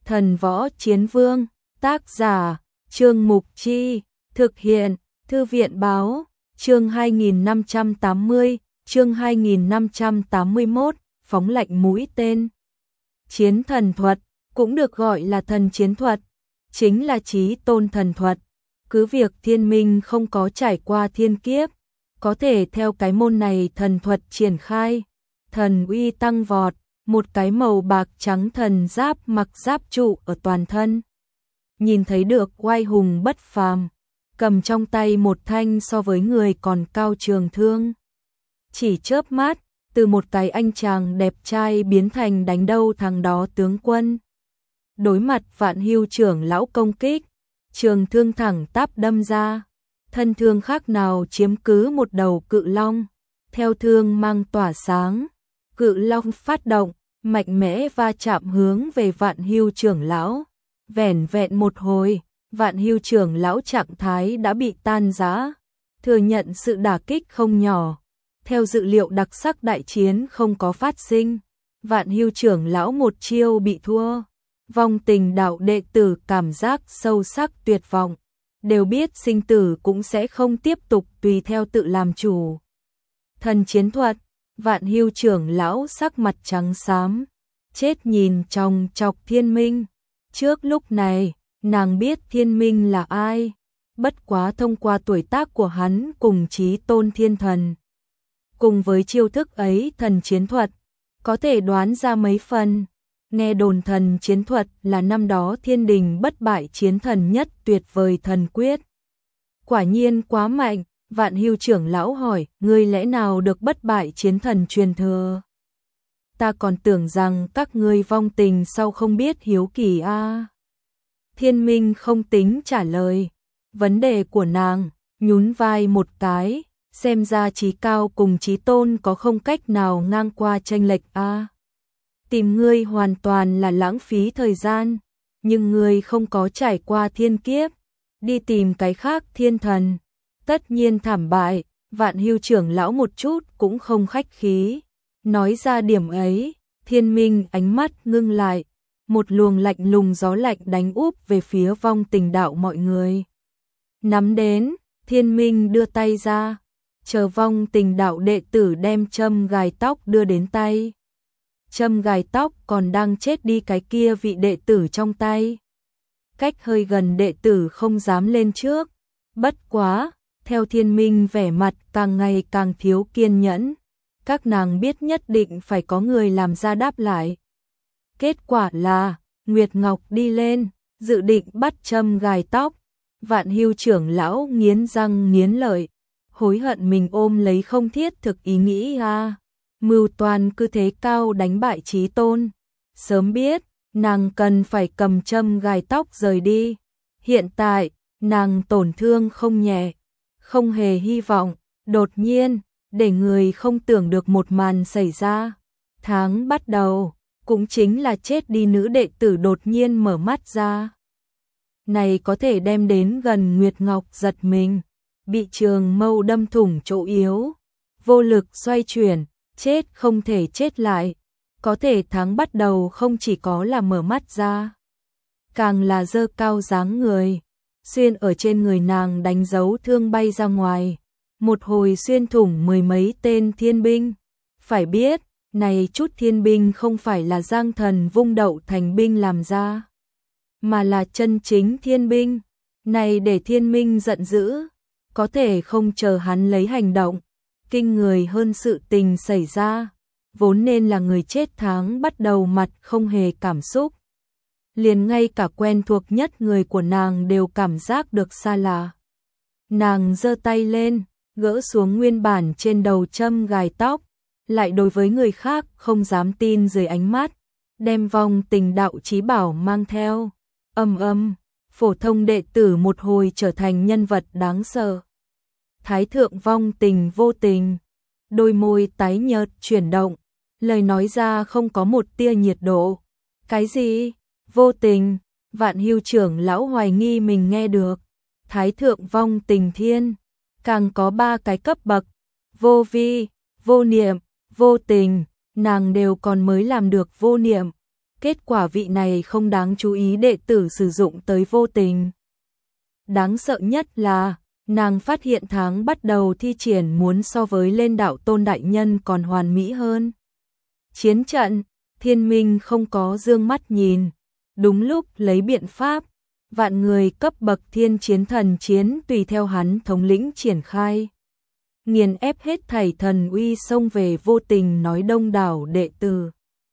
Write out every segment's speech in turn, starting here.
Thần Võ Chiến Vương, tác giả, Trương Mục Chi, thực hiện, Thư viện Báo, chương 2580, chương 2581, phóng lạnh mũi tên. Chiến thần thuật, cũng được gọi là thần chiến thuật, chính là chí tôn thần thuật. Cứ việc thiên minh không có trải qua thiên kiếp, có thể theo cái môn này thần thuật triển khai, thần uy tăng vọt, một cái màu bạc trắng thần giáp mặc giáp trụ ở toàn thân. Nhìn thấy được oai hùng bất phàm, cầm trong tay một thanh so với người còn cao trường thương. Chỉ chớp mắt, từ một cái anh chàng đẹp trai biến thành đánh đâu thằng đó tướng quân. Đối mặt Vạn Hưu trưởng lão công kích, trường thương thẳng tắp đâm ra, thân thương khác nào chiếm cứ một đầu cự long, theo thương mang tỏa sáng, cự long phát động, mạnh mẽ va chạm hướng về Vạn Hưu trưởng lão. Vẻn vẹn một hồi, Vạn Hưu trưởng lão trạng thái đã bị tan rã, thừa nhận sự đả kích không nhỏ. Theo dự liệu đặc sắc đại chiến không có phát sinh, Vạn Hưu trưởng lão một chiêu bị thua. Vong Tình đạo đệ tử cảm giác sâu sắc tuyệt vọng, đều biết sinh tử cũng sẽ không tiếp tục tùy theo tự làm chủ. Thần chiến thuật, Vạn Hưu trưởng lão sắc mặt trắng xám, chết nhìn chòng chọc Thiên Minh. Trước lúc này, nàng biết Thiên Minh là ai, bất quá thông qua tuổi tác của hắn cùng chí tôn thiên thần. Cùng với chiêu thức ấy thần chiến thuật, có thể đoán ra mấy phần. Nghe đồn thần chiến thuật là năm đó thiên đình bất bại chiến thần nhất tuyệt vời thần quyết. Quả nhiên quá mạnh, Vạn Hưu trưởng lão hỏi, ngươi lẽ nào được bất bại chiến thần truyền thừa? Ta còn tưởng rằng các ngươi vong tình sau không biết hiếu kỳ a. Thiên Minh không tính trả lời. Vấn đề của nàng, nhún vai một cái, xem ra chí cao cùng chí tôn có không cách nào ngang qua chênh lệch a. Tìm ngươi hoàn toàn là lãng phí thời gian, nhưng ngươi không có trải qua thiên kiếp, đi tìm cái khác thiên thần, tất nhiên thảm bại. Vạn Hưu trưởng lão một chút cũng không khách khí, nói ra điểm ấy. Thiên Minh ánh mắt ngưng lại, một luồng lạnh lùng gió lạnh đánh úp về phía Vong Tình đạo mọi người. Nắm đến, Thiên Minh đưa tay ra, chờ Vong Tình đạo đệ tử đem châm gài tóc đưa đến tay. Châm gài tóc còn đang chết đi cái kia vị đệ tử trong tay. Cách hơi gần đệ tử không dám lên trước. Bất quá, theo Thiên Minh vẻ mặt càng ngày càng thiếu kiên nhẫn. Các nàng biết nhất định phải có người làm ra đáp lại. Kết quả là, Nguyệt Ngọc đi lên, dự định bắt châm gài tóc. Vạn Hưu trưởng lão nghiến răng nghiến lợi, hối hận mình ôm lấy không thiết thực ý nghĩ a. Mưu toàn cứ thế cao đánh bại chí tôn. Sớm biết, nàng cần phải cầm châm gài tóc rời đi. Hiện tại, nàng tổn thương không nhẹ, không hề hy vọng. Đột nhiên, để người không tưởng được một màn xảy ra. Tháng bắt đầu, cũng chính là chết đi nữ đệ tử đột nhiên mở mắt ra. Này có thể đem đến gần Nguyệt Ngọc giật mình, bị trường mâu đâm thủng chỗ yếu, vô lực xoay chuyển. Chết không thể chết lại, có thể tháng bắt đầu không chỉ có là mở mắt ra, càng là dơ cao dáng người, xuyên ở trên người nàng đánh dấu thương bay ra ngoài, một hồi xuyên thủng mười mấy tên thiên binh. Phải biết, này chút thiên binh không phải là giang thần vung đậu thành binh làm ra, mà là chân chính thiên binh. Này để Thiên Minh giận dữ, có thể không chờ hắn lấy hành động. Kinh người hơn sự tình xảy ra, vốn nên là người chết tháng bắt đầu mặt không hề cảm xúc. Liền ngay cả quen thuộc nhất người của nàng đều cảm giác được xa lạ. Nàng giơ tay lên, gỡ xuống nguyên bản trên đầu châm gài tóc, lại đối với người khác không dám tin dưới ánh mắt, đem Vong Tình đạo chí bảo mang theo. Phổ thông đệ tử một hồi trở thành nhân vật đáng sợ. Thái thượng Vong Tình vô tình, đôi môi tái nhợt chuyển động, lời nói ra không có một tia nhiệt độ. Cái gì? Vô tình? Vạn Hưu trưởng lão hoài nghi mình nghe được. Thái thượng Vong Tình thiên, càng có 3 cái cấp bậc, vô vi, vô niệm, vô tình, nàng đều còn mới làm được vô niệm. Kết quả vị này không đáng chú ý đệ tử sử dụng tới vô tình. Đáng sợ nhất là, nàng phát hiện tháng bắt đầu thi triển muốn so với lên đạo tôn đại nhân còn hoàn mỹ hơn. Chiến trận, Thiên Minh không có dương mắt nhìn, đúng lúc lấy biện pháp, vạn người cấp bậc thiên chiến thần chiến tùy theo hắn thống lĩnh triển khai. Nghiền ép hết thảy thần uy xông về vô tình nói đông đảo đệ tử.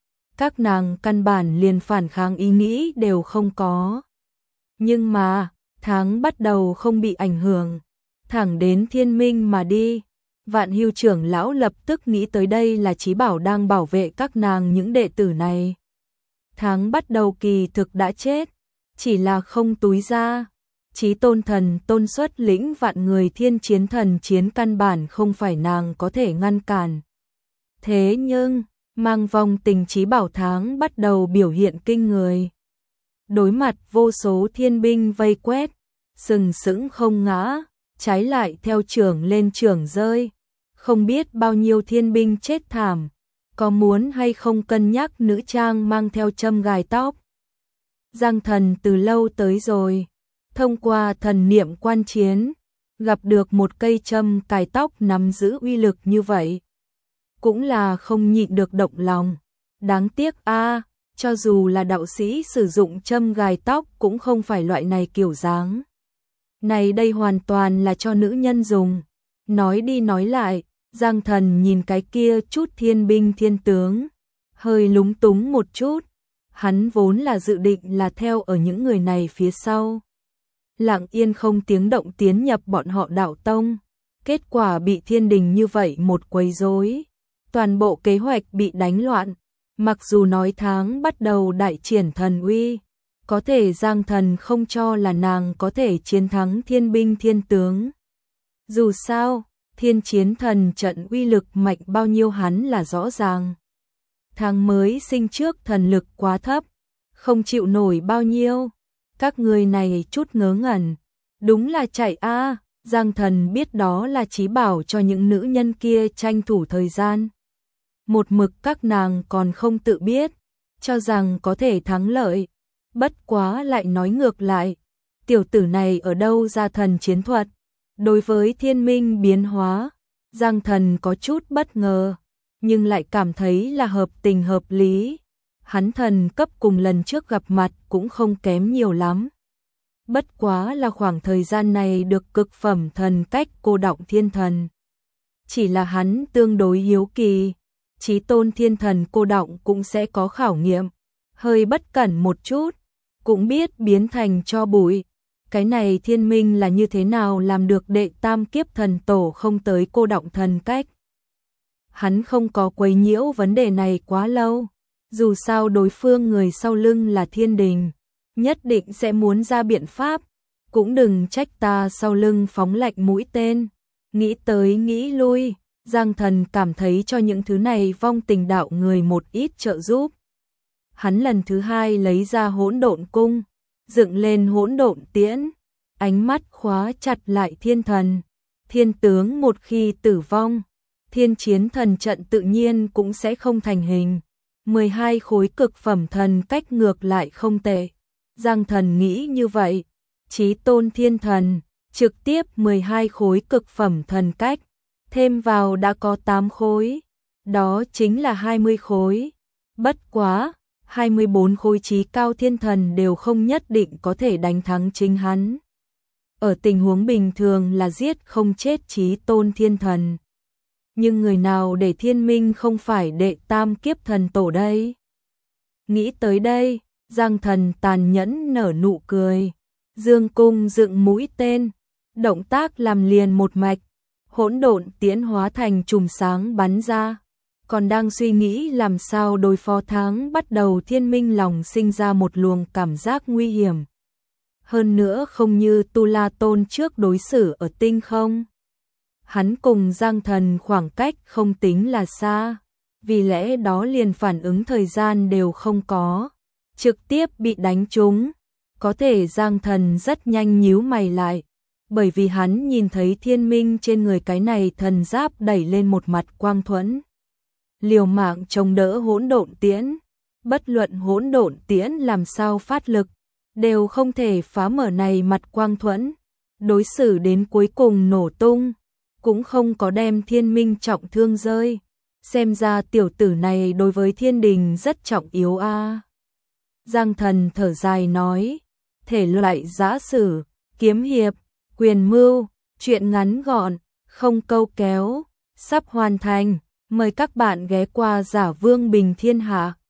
Các nàng căn bản liền phản kháng ý nghĩ đều không có. Nhưng mà, tháng bắt đầu không bị ảnh hưởng, thẳng đến Thiên Minh mà đi. Vạn Hưu trưởng lão lập tức nghĩ tới đây là Chí Bảo đang bảo vệ các nàng những đệ tử này. Tháng bắt đầu kỳ thực đã chết, chỉ là không túi ra. Chí Tôn thần tôn xuất lĩnh vạn người thiên chiến thần chiến căn bản không phải nàng có thể ngăn cản. Thế nhưng, mang vòng tình Chí Bảo tháng bắt đầu biểu hiện kinh người. Đối mặt vô số thiên binh vây quét, sừng sững không ngã, trái lại theo trưởng lên trưởng rơi. Không biết bao nhiêu thiên binh chết thảm, có muốn hay không cân nhắc nữ trang mang theo châm gài tóc. Giang Thần từ lâu tới rồi, thông qua thần niệm quan chiến, gặp được một cây châm cài tóc nắm giữ uy lực như vậy. Cũng là không nhịn được động lòng, đáng tiếc a, cho dù là đạo sĩ sử dụng châm gài tóc cũng không phải loại này kiểu dáng. Này đây hoàn toàn là cho nữ nhân dùng. Nói đi nói lại, Giang Thần nhìn cái kia chút thiên binh thiên tướng, hơi lúng túng một chút. Hắn vốn là dự định là theo ở những người này phía sau, lặng yên không tiếng động tiến nhập bọn họ đạo tông. Kết quả bị thiên đình như vậy một quấy rối, toàn bộ kế hoạch bị đánh loạn. Mặc dù nói tháng bắt đầu đại triển thần uy, có thể Giang Thần không cho là nàng có thể chiến thắng thiên binh thiên tướng. Dù sao, thiên chiến thần trận uy lực mạnh bao nhiêu hắn là rõ ràng. Tháng mới sinh trước thần lực quá thấp, không chịu nổi bao nhiêu. Các người này chút ngớ ngẩn, đúng là chạy a. Giang Thần biết đó là Chí Bảo cho những nữ nhân kia tranh thủ thời gian. Một mực các nàng còn không tự biết, cho rằng có thể thắng lợi. Bất quá lại nói ngược lại, tiểu tử này ở đâu ra thần chiến thuật. Đối với thiên minh biến hóa, Giang Thần có chút bất ngờ, nhưng lại cảm thấy là hợp tình hợp lý. Hắn thần cấp cùng lần trước gặp mặt cũng không kém nhiều lắm. Bất quá là khoảng thời gian này được cực phẩm thần cách cô đọng thiên thần. Chỉ là hắn tương đối hiếu kỳ, Chí Tôn thiên thần cô đọng cũng sẽ có khảo nghiệm. Hơi bất cẩn một chút, cũng biết biến thành tro bụi. Cái này thiên minh là như thế nào làm được đệ tam kiếp thần tổ không tới cô đọng thần cách. Hắn không có quấy nhiễu vấn đề này quá lâu. Dù sao đối phương người sau lưng là thiên đình, nhất định sẽ muốn ra biện pháp. Cũng đừng trách ta sau lưng phóng lạnh mũi tên. Nghĩ tới nghĩ lui, Giang Thần cảm thấy cho những thứ này vong tình đạo người một ít trợ giúp. Hắn lần thứ hai lấy ra hỗn độn cung, dựng lên hỗn độn tiễn, ánh mắt khóa chặt lại thiên thần. Thiên tướng một khi tử vong, thiên chiến thần trận tự nhiên cũng sẽ không thành hình. 12 khối cực phẩm thần cách ngược lại không tệ. Giang Thần nghĩ như vậy, Chí Tôn thiên thần, trực tiếp 12 khối cực phẩm thần cách, thêm vào đã có 8 khối, đó chính là 20 khối. Bất quá, 24 khối chí cao thiên thần đều không nhất định có thể đánh thắng chính hắn. Ở tình huống bình thường là giết không chết Chí Tôn thiên thần. Nhưng người nào để thiên minh không phải đệ tam kiếp thần tổ đây? Nghĩ tới đây, Giang Thần tàn nhẫn nở nụ cười. Dương cung dựng mũi tên, động tác làm liền một mạch, hỗn độn tiễn hóa thành chùm sáng bắn ra. Còn đang suy nghĩ làm sao đối phó tháng bắt đầu thiên minh lòng sinh ra một luồng cảm giác nguy hiểm. Hơn nữa không như Tu La Tôn trước đối xử ở tinh không. Hắn cùng Giang Thần khoảng cách không tính là xa, vì lẽ đó liền phản ứng thời gian đều không có, trực tiếp bị đánh trúng. Có thể Giang Thần rất nhanh nhíu mày lại, bởi vì hắn nhìn thấy thiên minh trên người cái này thần giáp đẩy lên một mặt quang thuẫn. Liều mạng chống đỡ hỗn độn tiễn, bất luận hỗn độn tiễn làm sao phát lực, đều không thể phá mở này mặt quang thuẫn, đối xử đến cuối cùng nổ tung, cũng không có đem Thiên Minh trọng thương rơi. Xem ra tiểu tử này đối với thiên đình rất trọng yếu a. Giang Thần thở dài nói, thể loại giã sử, kiếm hiệp, quyền mưu, truyện ngắn gọn, không câu kéo, sắp hoàn thành, mời các bạn ghé qua Giả Vương Bình Thiên Hạ.